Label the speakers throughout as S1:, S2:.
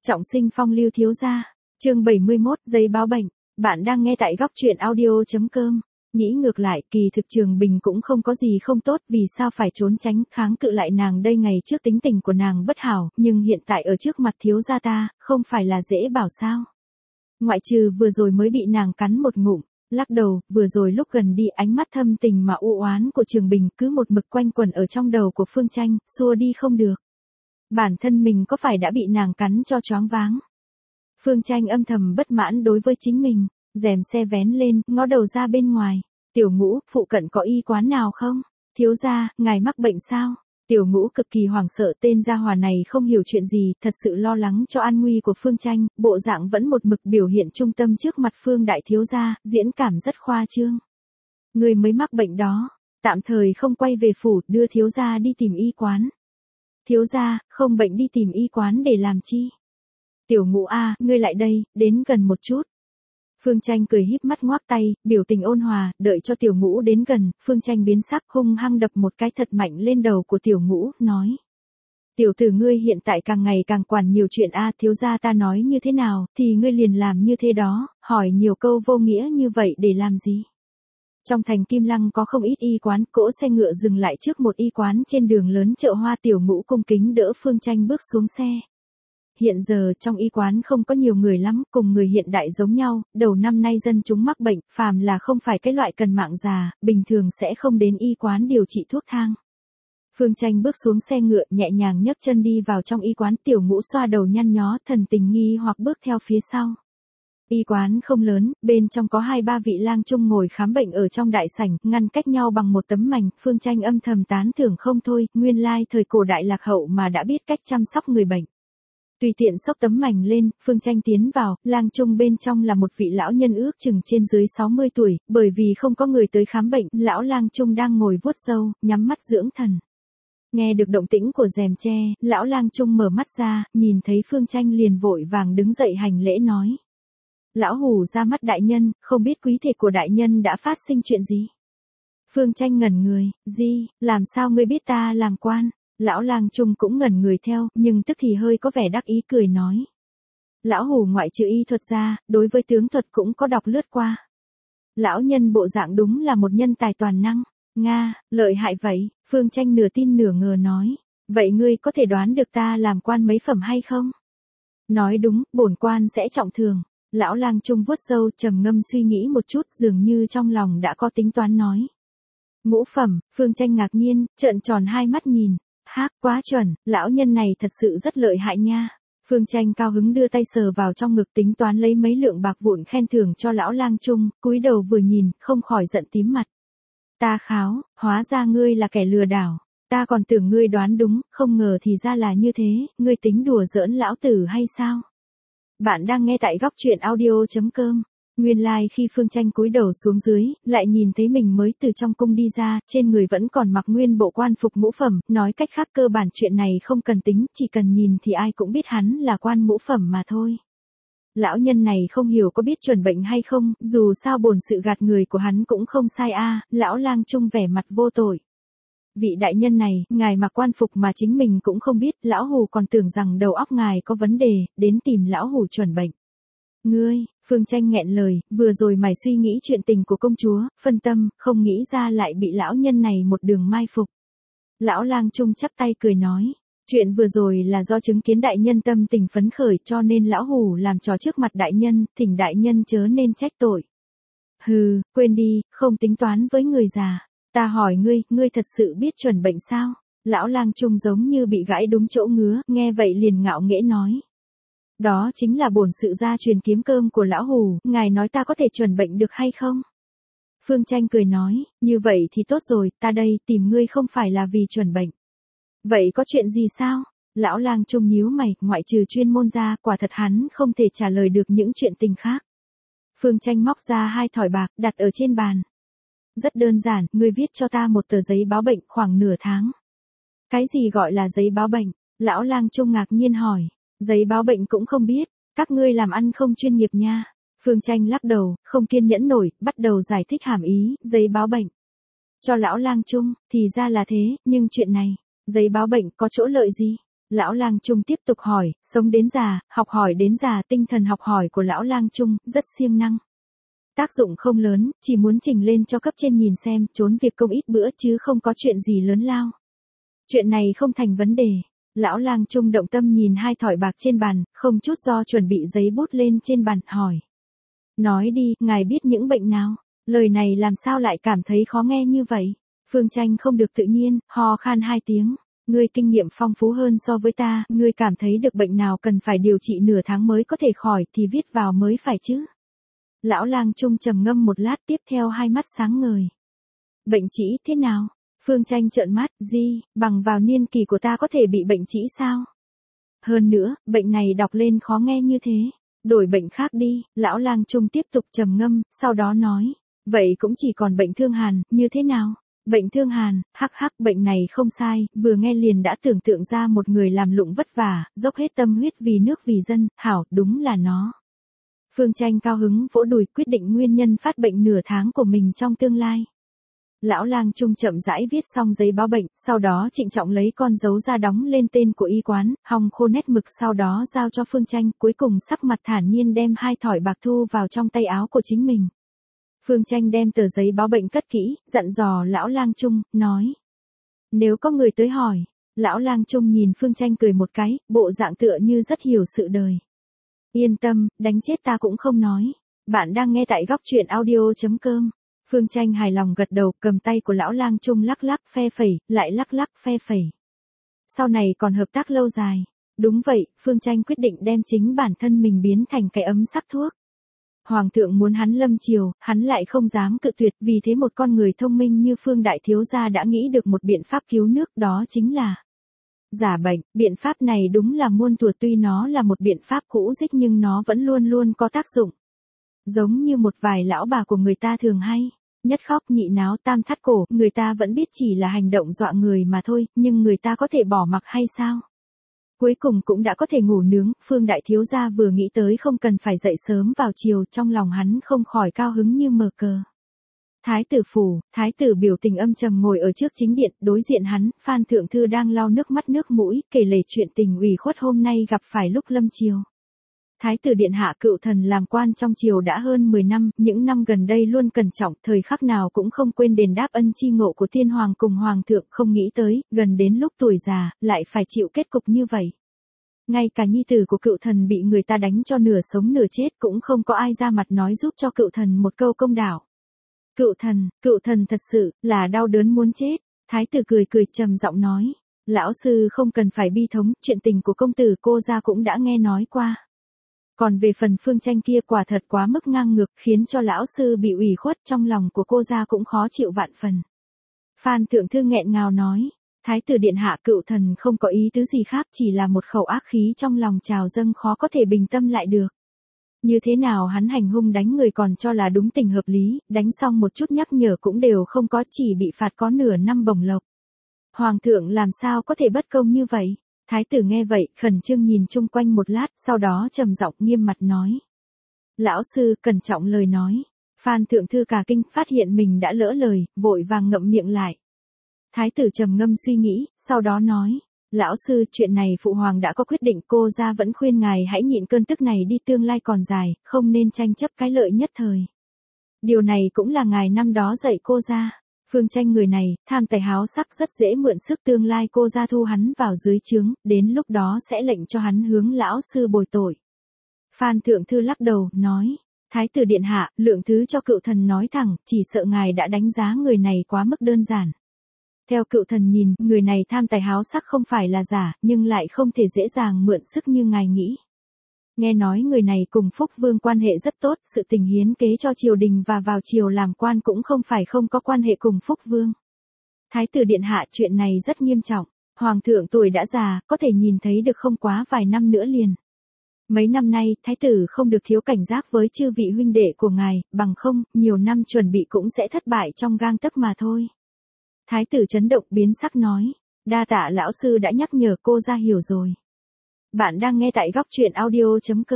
S1: Trọng sinh phong lưu thiếu gia. Chương 71, giấy báo bệnh. Bạn đang nghe tại góc truyện audio.com. Nghĩ ngược lại, kỳ thực Trường Bình cũng không có gì không tốt, vì sao phải trốn tránh, kháng cự lại nàng đây, ngày trước tính tình của nàng bất hảo, nhưng hiện tại ở trước mặt thiếu gia ta, không phải là dễ bảo sao. Ngoại trừ vừa rồi mới bị nàng cắn một ngụm, lắc đầu, vừa rồi lúc gần đi ánh mắt thâm tình mà u oán của Trường Bình cứ một mực quanh quẩn ở trong đầu của Phương Tranh, xua đi không được. Bản thân mình có phải đã bị nàng cắn cho choáng váng. Phương Tranh âm thầm bất mãn đối với chính mình, rèm xe vén lên, ngó đầu ra bên ngoài. Tiểu Ngũ, phụ cận có y quán nào không? Thiếu gia, ngài mắc bệnh sao? Tiểu Ngũ cực kỳ hoảng sợ, tên gia hỏa này không hiểu chuyện gì, thật sự lo lắng cho an nguy của Phương Tranh, bộ dạng vẫn một mực biểu hiện trung tâm trước mặt Phương đại thiếu gia, diễn cảm rất khoa trương. Người mới mắc bệnh đó, tạm thời không quay về phủ, đưa thiếu gia đi tìm y quán. Thiếu gia, không bệnh đi tìm y quán để làm chi? Tiểu Ngũ a, ngươi lại đây, đến gần một chút. Phương Tranh cười híp mắt ngoác tay, biểu tình ôn hòa, đợi cho Tiểu Ngũ đến gần, Phương Tranh biến sắc, hung hăng đập một cái thật mạnh lên đầu của Tiểu Ngũ, nói. Tiểu tử ngươi hiện tại càng ngày càng quản nhiều chuyện a, thiếu gia ta nói như thế nào, thì ngươi liền làm như thế đó, hỏi nhiều câu vô nghĩa như vậy để làm gì? Trong thành Kim Lăng có không ít y quán, cỗ xe ngựa dừng lại trước một y quán trên đường lớn chợ Hoa. Tiểu Ngũ cung kính đỡ Phương Tranh bước xuống xe. Hiện giờ trong y quán không có nhiều người lắm, cùng người hiện đại giống nhau, đầu năm nay dân chúng mắc bệnh, phàm là không phải cái loại cần mạng già, bình thường sẽ không đến y quán điều trị thuốc thang. Phương Tranh bước xuống xe ngựa, nhẹ nhàng nhấc chân đi vào trong y quán. Tiểu Ngũ xoa đầu nhăn nhó, thần tình nghi hoặc bước theo phía sau. Y quán không lớn, bên trong có 2-3 vị lang trung ngồi khám bệnh ở trong đại sảnh, ngăn cách nhau bằng một tấm mành. Phương Tranh âm thầm tán thưởng không thôi, nguyên lai thời cổ đại lạc hậu mà đã biết cách chăm sóc người bệnh. Tùy tiện xốc tấm mành lên, Phương Tranh tiến vào, lang trung bên trong là một vị lão nhân ước chừng trên dưới 60 tuổi, bởi vì không có người tới khám bệnh, lão lang trung đang ngồi vuốt râu, nhắm mắt dưỡng thần. Nghe được động tĩnh của rèm tre, lão lang trung mở mắt ra, nhìn thấy Phương Tranh liền vội vàng đứng dậy hành lễ nói. Lão hủ ra mắt đại nhân, không biết quý thể của đại nhân đã phát sinh chuyện gì? Phương Tranh ngẩn người, gì, làm sao ngươi biết ta làm quan? Lão lang trung cũng ngẩn người theo, nhưng tức thì hơi có vẻ đắc ý cười nói. Lão hủ ngoại trừ y thuật ra, đối với tướng thuật cũng có đọc lướt qua. Lão nhân bộ dạng đúng là một nhân tài toàn năng. Nga, lợi hại vậy, Phương Tranh nửa tin nửa ngờ nói. Vậy ngươi có thể đoán được ta làm quan mấy phẩm hay không? Nói đúng, bổn quan sẽ trọng thường. Lão lang trung vuốt râu, trầm ngâm suy nghĩ một chút, dường như trong lòng đã có tính toán nói. Ngũ phẩm. Phương Tranh ngạc nhiên, trợn tròn hai mắt nhìn. Hác, quá chuẩn, lão nhân này thật sự rất lợi hại nha. Phương Tranh cao hứng đưa tay sờ vào trong ngực tính toán lấy mấy lượng bạc vụn khen thưởng cho lão lang trung, cúi đầu vừa nhìn, không khỏi giận tím mặt. Ta kháo, hóa ra ngươi là kẻ lừa đảo. Ta còn tưởng ngươi đoán đúng, không ngờ thì ra là như thế, ngươi tính đùa giỡn lão tử hay sao? Bạn đang nghe tại góc truyện audio.com. Nguyên lai khi Phương Tranh cúi đầu xuống dưới, lại nhìn thấy mình mới từ trong cung đi ra, trên người vẫn còn mặc nguyên bộ quan phục ngũ phẩm, nói cách khác cơ bản chuyện này không cần tính, chỉ cần nhìn thì ai cũng biết hắn là quan ngũ phẩm mà thôi. Lão nhân này không hiểu có biết chuẩn bệnh hay không, dù sao bổn sự gạt người của hắn cũng không sai a. Lão lang trung vẻ mặt vô tội. Vị đại nhân này, ngài mặc quan phục mà chính mình cũng không biết, lão hủ còn tưởng rằng đầu óc ngài có vấn đề, đến tìm lão hủ chuẩn bệnh. Ngươi, Phương Tranh nghẹn lời, vừa rồi mày suy nghĩ chuyện tình của công chúa, phân tâm, không nghĩ ra lại bị lão nhân này một đường mai phục. Lão lang trung chắp tay cười nói, chuyện vừa rồi là do chứng kiến đại nhân tâm tình phấn khởi cho nên lão hủ làm trò trước mặt đại nhân, thỉnh đại nhân chớ nên trách tội. Hừ, quên đi, không tính toán với người già. Ta hỏi ngươi thật sự biết chuẩn bệnh sao? Lão lang trung giống như bị gãi đúng chỗ ngứa, nghe vậy liền ngạo nghễ nói. Đó chính là bổn sự gia truyền kiếm cơm của lão hủ, ngài nói ta có thể chuẩn bệnh được hay không? Phương Tranh cười nói, như vậy thì tốt rồi, ta đây tìm ngươi không phải là vì chuẩn bệnh. Vậy có chuyện gì sao? Lão lang trung nhíu mày, ngoại trừ chuyên môn ra, quả thật hắn không thể trả lời được những chuyện tình khác. Phương Tranh móc ra 2 thỏi bạc, đặt ở trên bàn. Rất đơn giản, ngươi viết cho ta một tờ giấy báo bệnh khoảng nửa tháng. Cái gì gọi là giấy báo bệnh? Lão lang trung ngạc nhiên hỏi. Giấy báo bệnh cũng không biết, các ngươi làm ăn không chuyên nghiệp nha. Phương Tranh lắc đầu, không kiên nhẫn nổi, bắt đầu giải thích hàm ý, giấy báo bệnh. Cho lão lang trung, thì ra là thế, nhưng chuyện này, giấy báo bệnh có chỗ lợi gì? Lão Lang Trung tiếp tục hỏi, sống đến già, học hỏi đến già, tinh thần học hỏi của Lão Lang Trung rất siêng năng. Tác dụng không lớn, chỉ muốn trình lên cho cấp trên nhìn xem, trốn việc công ít bữa chứ không có chuyện gì lớn lao. Chuyện này không thành vấn đề. Lão Lang Trung động tâm nhìn hai thỏi bạc trên bàn, không chút do chuẩn bị giấy bút lên trên bàn, hỏi. Nói đi, ngài biết những bệnh nào? Lời này làm sao lại cảm thấy khó nghe như vậy? Phương Tranh không được tự nhiên, ho khan 2 tiếng. Ngươi kinh nghiệm phong phú hơn so với ta, ngươi cảm thấy được bệnh nào cần phải điều trị nửa tháng mới có thể khỏi thì viết vào mới phải chứ. Lão Lang Trung trầm ngâm một lát, tiếp theo hai mắt sáng ngời. Bệnh trĩ thế nào? Phương Tranh trợn mắt, gì, bằng vào niên kỳ của ta có thể bị bệnh trĩ sao? Hơn nữa, bệnh này đọc lên khó nghe như thế. Đổi bệnh khác đi, Lão Lang Trung tiếp tục trầm ngâm, sau đó nói. Vậy cũng chỉ còn bệnh thương hàn, như thế nào? Bệnh thương hàn, hắc, bệnh này không sai, vừa nghe liền đã tưởng tượng ra một người làm lụng vất vả, dốc hết tâm huyết vì nước vì dân, hảo, đúng là nó. Phương Tranh cao hứng vỗ đùi, quyết định nguyên nhân phát bệnh nửa tháng của mình trong tương lai. Lão Lang Trung chậm rãi viết xong giấy báo bệnh, sau đó trịnh trọng lấy con dấu ra đóng lên tên của y quán, hòng khô nét mực, sau đó giao cho Phương Tranh, cuối cùng sắc mặt thản nhiên đem hai thỏi bạc thu vào trong tay áo của chính mình. Phương Tranh đem tờ giấy báo bệnh cất kỹ, dặn dò Lão Lang Trung, nói. Nếu có người tới hỏi, Lão Lang Trung nhìn Phương Tranh cười một cái, bộ dạng tựa như rất hiểu sự đời. Yên tâm, đánh chết ta cũng không nói. Bạn đang nghe tại góc truyện audio.com. Phương Tranh hài lòng gật đầu, cầm tay của Lão Lang Trung lắc lắc phe phẩy, lại lắc lắc phe phẩy. Sau này còn hợp tác lâu dài. Đúng vậy, Phương Tranh quyết định đem chính bản thân mình biến thành cái ấm sắc thuốc. Hoàng thượng muốn hắn lâm triều, hắn lại không dám cự tuyệt, vì thế một con người thông minh như Phương Đại Thiếu Gia đã nghĩ được một biện pháp cứu nước, đó chính là giả bệnh. Biện pháp này đúng là muôn thuở, tuy nó là một biện pháp cũ rích nhưng nó vẫn luôn luôn có tác dụng. Giống như một vài lão bà của người ta thường hay, nhất khóc nhị náo tam thắt cổ, người ta vẫn biết chỉ là hành động dọa người mà thôi, nhưng người ta có thể bỏ mặc hay sao? Cuối cùng cũng đã có thể ngủ nướng, Phương Đại Thiếu Gia vừa nghĩ tới không cần phải dậy sớm vào chiều, trong lòng hắn không khỏi cao hứng như mờ cờ. Thái tử phủ, thái tử biểu tình âm trầm ngồi ở trước chính điện, đối diện hắn, Phan Thượng Thư đang lau nước mắt nước mũi, kể lể chuyện tình ủy khuất hôm nay gặp phải lúc lâm triều. Thái tử điện hạ cựu thần làm quan trong triều đã hơn 10 năm, những năm gần đây luôn cẩn trọng, thời khắc nào cũng không quên đền đáp ân chi ngộ của thiên hoàng cùng hoàng thượng, không nghĩ tới, gần đến lúc tuổi già, lại phải chịu kết cục như vậy. Ngay cả nhi tử của cựu thần bị người ta đánh cho nửa sống nửa chết cũng không có ai ra mặt nói giúp cho cựu thần một câu công đạo. Cựu thần thật sự là đau đớn muốn chết. Thái tử cười cười trầm giọng nói, lão sư không cần phải bi thống, chuyện tình của công tử cô gia cũng đã nghe nói qua. Còn về phần Phương Tranh kia quả thật quá mức ngang ngược, khiến cho lão sư bị ủy khuất, trong lòng của cô gia cũng khó chịu vạn phần. Phan Thượng Thư nghẹn ngào nói, thái tử điện hạ, cựu thần không có ý tứ gì khác, chỉ là một khẩu ác khí trong lòng trào dâng khó có thể bình tâm lại được. Như thế nào hắn hành hung đánh người còn cho là đúng tình hợp lý, đánh xong một chút nhắc nhở cũng đều không có, chỉ bị phạt có nửa năm bổng lộc. Hoàng thượng làm sao có thể bất công như vậy? Thái tử nghe vậy, khẩn trương nhìn chung quanh một lát, sau đó trầm giọng nghiêm mặt nói. Lão sư, cẩn trọng lời nói. Phan Thượng Thư cả kinh, phát hiện mình đã lỡ lời, vội vàng ngậm miệng lại. Thái tử trầm ngâm suy nghĩ, sau đó nói. Lão sư, chuyện này phụ hoàng đã có quyết định, cô gia vẫn khuyên ngài hãy nhịn cơn tức này đi, tương lai còn dài, không nên tranh chấp cái lợi nhất thời. Điều này cũng là ngài năm đó dạy cô gia. Phương Tranh người này, tham tài háo sắc, rất dễ mượn sức, tương lai cô gia thu hắn vào dưới trướng, đến lúc đó sẽ lệnh cho hắn hướng lão sư bồi tội. Phan Thượng Thư lắc đầu, nói, thái tử điện hạ, lượng thứ cho cựu thần nói thẳng, chỉ sợ ngài đã đánh giá người này quá mức đơn giản. Theo cựu thần nhìn, người này tham tài háo sắc không phải là giả, nhưng lại không thể dễ dàng mượn sức như ngài nghĩ. Nghe nói người này cùng Phúc Vương quan hệ rất tốt, sự tình hiến kế cho triều đình và vào triều làm quan cũng không phải không có quan hệ cùng Phúc Vương. Thái tử điện hạ, chuyện này rất nghiêm trọng, hoàng thượng tuổi đã già, có thể nhìn thấy được không quá vài năm nữa liền. Mấy năm nay, thái tử không được thiếu cảnh giác với chư vị huynh đệ của ngài, bằng không, nhiều năm chuẩn bị cũng sẽ thất bại trong gang tấc mà thôi. Thái tử chấn động biến sắc nói, đa tạ lão sư đã nhắc nhở, cô ra hiểu rồi. Bạn đang nghe tại góc truyện audio.com.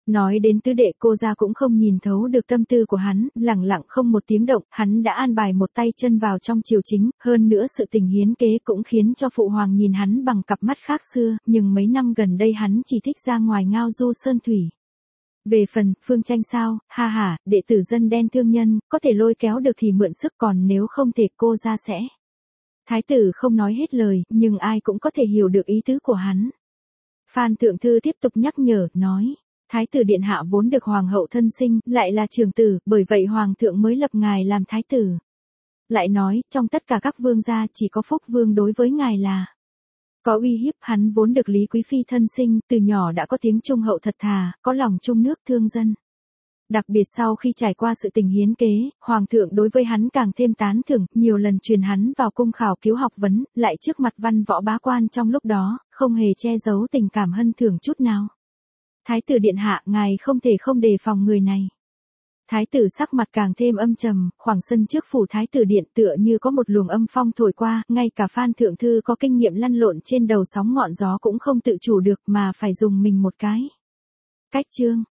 S1: Nói đến tứ đệ, cô ra cũng không nhìn thấu được tâm tư của hắn, lẳng lặng không một tiếng động, hắn đã an bài một tay chân vào trong triều chính, hơn nữa sự tình hiến kế cũng khiến cho phụ hoàng nhìn hắn bằng cặp mắt khác xưa, nhưng mấy năm gần đây hắn chỉ thích ra ngoài ngao du sơn thủy. Về phần, Phương Tranh sao, ha ha, đệ tử dân đen thương nhân, có thể lôi kéo được thì mượn sức, còn nếu không thể cô ra sẽ. Thái tử không nói hết lời, nhưng ai cũng có thể hiểu được ý tứ của hắn. Phan Thượng Thư tiếp tục nhắc nhở, nói. Thái tử điện hạ vốn được hoàng hậu thân sinh, lại là trưởng tử, bởi vậy hoàng thượng mới lập ngài làm thái tử. Lại nói, trong tất cả các vương gia chỉ có Phúc Vương đối với ngài là có uy hiếp. Hắn vốn được Lý Quý Phi thân sinh, từ nhỏ đã có tiếng trung hậu thật thà, có lòng trung nước thương dân. Đặc biệt sau khi trải qua sự tình hiến kế, hoàng thượng đối với hắn càng thêm tán thưởng, nhiều lần truyền hắn vào cung khảo cứu học vấn, lại trước mặt văn võ bá quan trong lúc đó, không hề che giấu tình cảm hân thưởng chút nào. Thái tử điện hạ, ngài không thể không đề phòng người này. Thái tử sắc mặt càng thêm âm trầm, khoảng sân trước phủ thái tử điện tựa như có một luồng âm phong thổi qua, ngay cả Phan Thượng Thư có kinh nghiệm lăn lộn trên đầu sóng ngọn gió cũng không tự chủ được mà phải dùng mình một cái. Cách chương